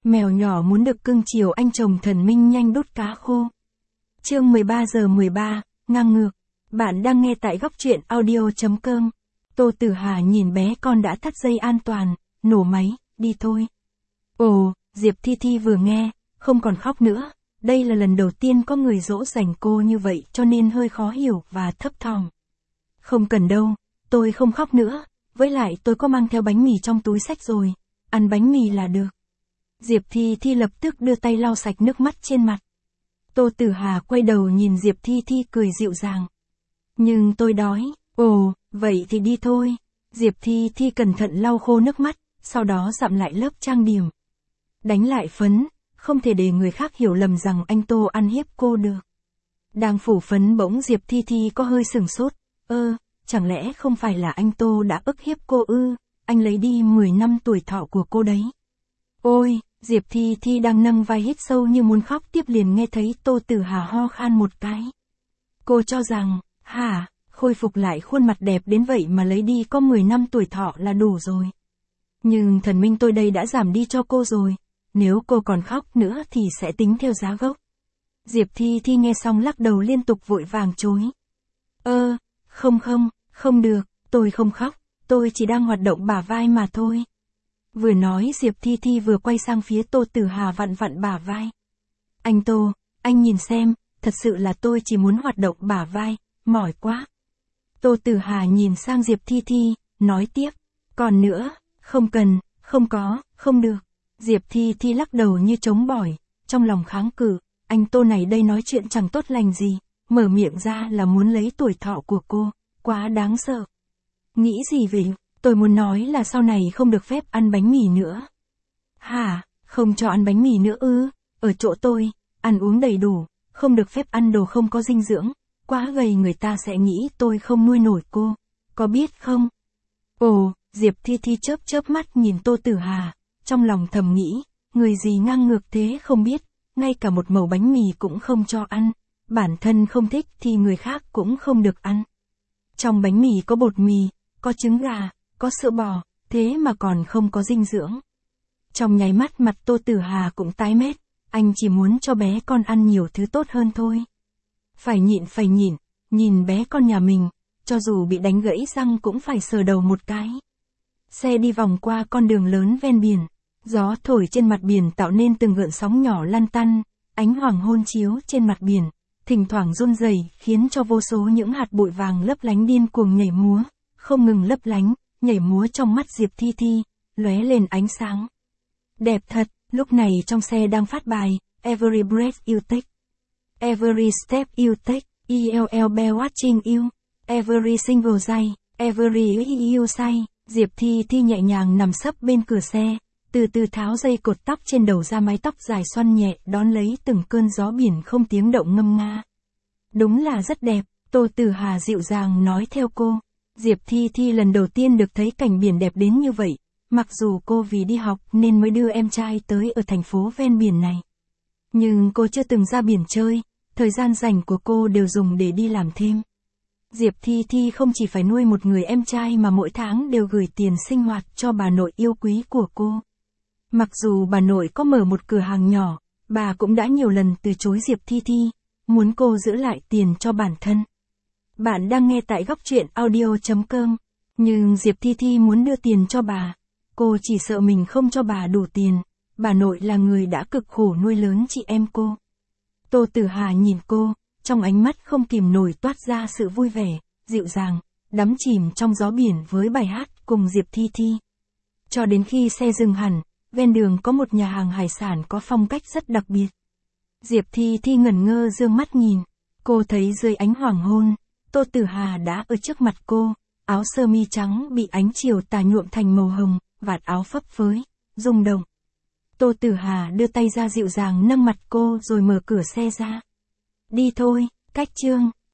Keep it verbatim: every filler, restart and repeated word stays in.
Mèo nhỏ muốn được cưng chiều anh chồng thần minh nhanh đút cá khô. Chương mười ba giờ mười ba, ngang ngược. Bạn đang nghe tại góc truyện audio chấm com. Tô Tử Hà nhìn bé con đã thắt dây an toàn, nổ máy, đi thôi. Ồ, Diệp Thi Thi vừa nghe, không còn khóc nữa. Đây là lần đầu tiên có người dỗ dành cô như vậy cho nên hơi khó hiểu và thấp thỏm. Không cần đâu, tôi không khóc nữa, với lại tôi có mang theo bánh mì trong túi xách rồi, ăn bánh mì là được. Diệp Thi Thi lập tức đưa tay lau sạch nước mắt trên mặt. Tô Tử Hà quay đầu nhìn Diệp Thi Thi cười dịu dàng. Nhưng tôi đói, ồ, vậy thì đi thôi. Diệp Thi Thi cẩn thận lau khô nước mắt, sau đó dặm lại lớp trang điểm. Đánh lại phấn, không thể để người khác hiểu lầm rằng anh Tô ăn hiếp cô được. Đang phủ phấn bỗng Diệp Thi Thi có hơi sửng sốt, ơ, chẳng lẽ không phải là anh Tô đã ức hiếp cô ư, anh lấy đi mười năm tuổi thọ của cô đấy. Ôi, Diệp Thi Thi đang nâng vai hít sâu như muốn khóc tiếp liền nghe thấy Tô Tử Hà ho khan một cái. Cô cho rằng, hả, khôi phục lại khuôn mặt đẹp đến vậy mà lấy đi có mười năm tuổi thọ là đủ rồi. Nhưng thần minh tôi đây đã giảm đi cho cô rồi, nếu cô còn khóc nữa thì sẽ tính theo giá gốc. Diệp Thi Thi nghe xong lắc đầu liên tục vội vàng chối. Ơ, không không, không được, tôi không khóc, tôi chỉ đang hoạt động bả vai mà thôi. Vừa nói Diệp Thi Thi vừa quay sang phía Tô Tử Hà vặn vặn bả vai. Anh Tô, anh nhìn xem, thật sự là tôi chỉ muốn hoạt động bả vai, mỏi quá. Tô Tử Hà nhìn sang Diệp Thi Thi, nói tiếp, còn nữa, không cần, không có, không được. Diệp Thi Thi lắc đầu như chống bỏi, trong lòng kháng cự, anh Tô này đây nói chuyện chẳng tốt lành gì, mở miệng ra là muốn lấy tuổi thọ của cô, quá đáng sợ. Nghĩ gì vậy? Tôi muốn nói là sau này không được phép ăn bánh mì nữa. Hả, không cho ăn bánh mì nữa ư? Ở chỗ tôi, ăn uống đầy đủ, không được phép ăn đồ không có dinh dưỡng, quá gầy người ta sẽ nghĩ tôi không nuôi nổi cô, có biết không? Ồ, Diệp Thi Thi chớp chớp mắt nhìn Tô Tử Hà, trong lòng thầm nghĩ, người gì ngang ngược thế không biết, ngay cả một mẩu bánh mì cũng không cho ăn, bản thân không thích thì người khác cũng không được ăn. Trong bánh mì có bột mì, có trứng gà, có sữa bò, thế mà còn không có dinh dưỡng. Trong nháy mắt mặt Tô Tử Hà cũng tái mét, anh chỉ muốn cho bé con ăn nhiều thứ tốt hơn thôi. Phải nhịn phải nhịn, nhìn bé con nhà mình, cho dù bị đánh gãy răng cũng phải sờ đầu một cái. Xe đi vòng qua con đường lớn ven biển, gió thổi trên mặt biển tạo nên từng gợn sóng nhỏ lăn tăn, ánh hoàng hôn chiếu trên mặt biển, thỉnh thoảng run rẩy khiến cho vô số những hạt bụi vàng lấp lánh điên cuồng nhảy múa, không ngừng lấp lánh, nhảy múa trong mắt Diệp Thi Thi, lóe lên ánh sáng. Đẹp thật, lúc này trong xe đang phát bài, Every breath you take, Every step you take, E L L be watching you, Every single day, Every you say. Diệp Thi Thi nhẹ nhàng nằm sấp bên cửa xe, từ từ tháo dây cột tóc trên đầu ra mái tóc dài xoăn nhẹ đón lấy từng cơn gió biển không tiếng động ngâm nga. Đúng là rất đẹp, Tô Tử Hà dịu dàng nói theo cô. Diệp Thi Thi lần đầu tiên được thấy cảnh biển đẹp đến như vậy, mặc dù cô vì đi học nên mới đưa em trai tới ở thành phố ven biển này. Nhưng cô chưa từng ra biển chơi, thời gian rảnh của cô đều dùng để đi làm thêm. Diệp Thi Thi không chỉ phải nuôi một người em trai mà mỗi tháng đều gửi tiền sinh hoạt cho bà nội yêu quý của cô. Mặc dù bà nội có mở một cửa hàng nhỏ, bà cũng đã nhiều lần từ chối Diệp Thi Thi, muốn cô giữ lại tiền cho bản thân. Bạn đang nghe tại góc truyện audio chấm com, nhưng Diệp Thi Thi muốn đưa tiền cho bà, cô chỉ sợ mình không cho bà đủ tiền, bà nội là người đã cực khổ nuôi lớn chị em cô. Tô Tử Hà nhìn cô, trong ánh mắt không kìm nổi toát ra sự vui vẻ, dịu dàng, đắm chìm trong gió biển với bài hát cùng Diệp Thi Thi. Cho đến khi xe dừng hẳn, ven đường có một nhà hàng hải sản có phong cách rất đặc biệt. Diệp Thi Thi ngẩn ngơ dương mắt nhìn, cô thấy dưới ánh hoàng hôn, Tô Tử Hà đã ở trước mặt cô, áo sơ mi trắng bị ánh chiều tà nhuộm thành màu hồng, vạt áo phấp phới, rung động. Tô Tử Hà đưa tay ra dịu dàng nâng mặt cô rồi mở cửa xe ra. Đi thôi, cách chương.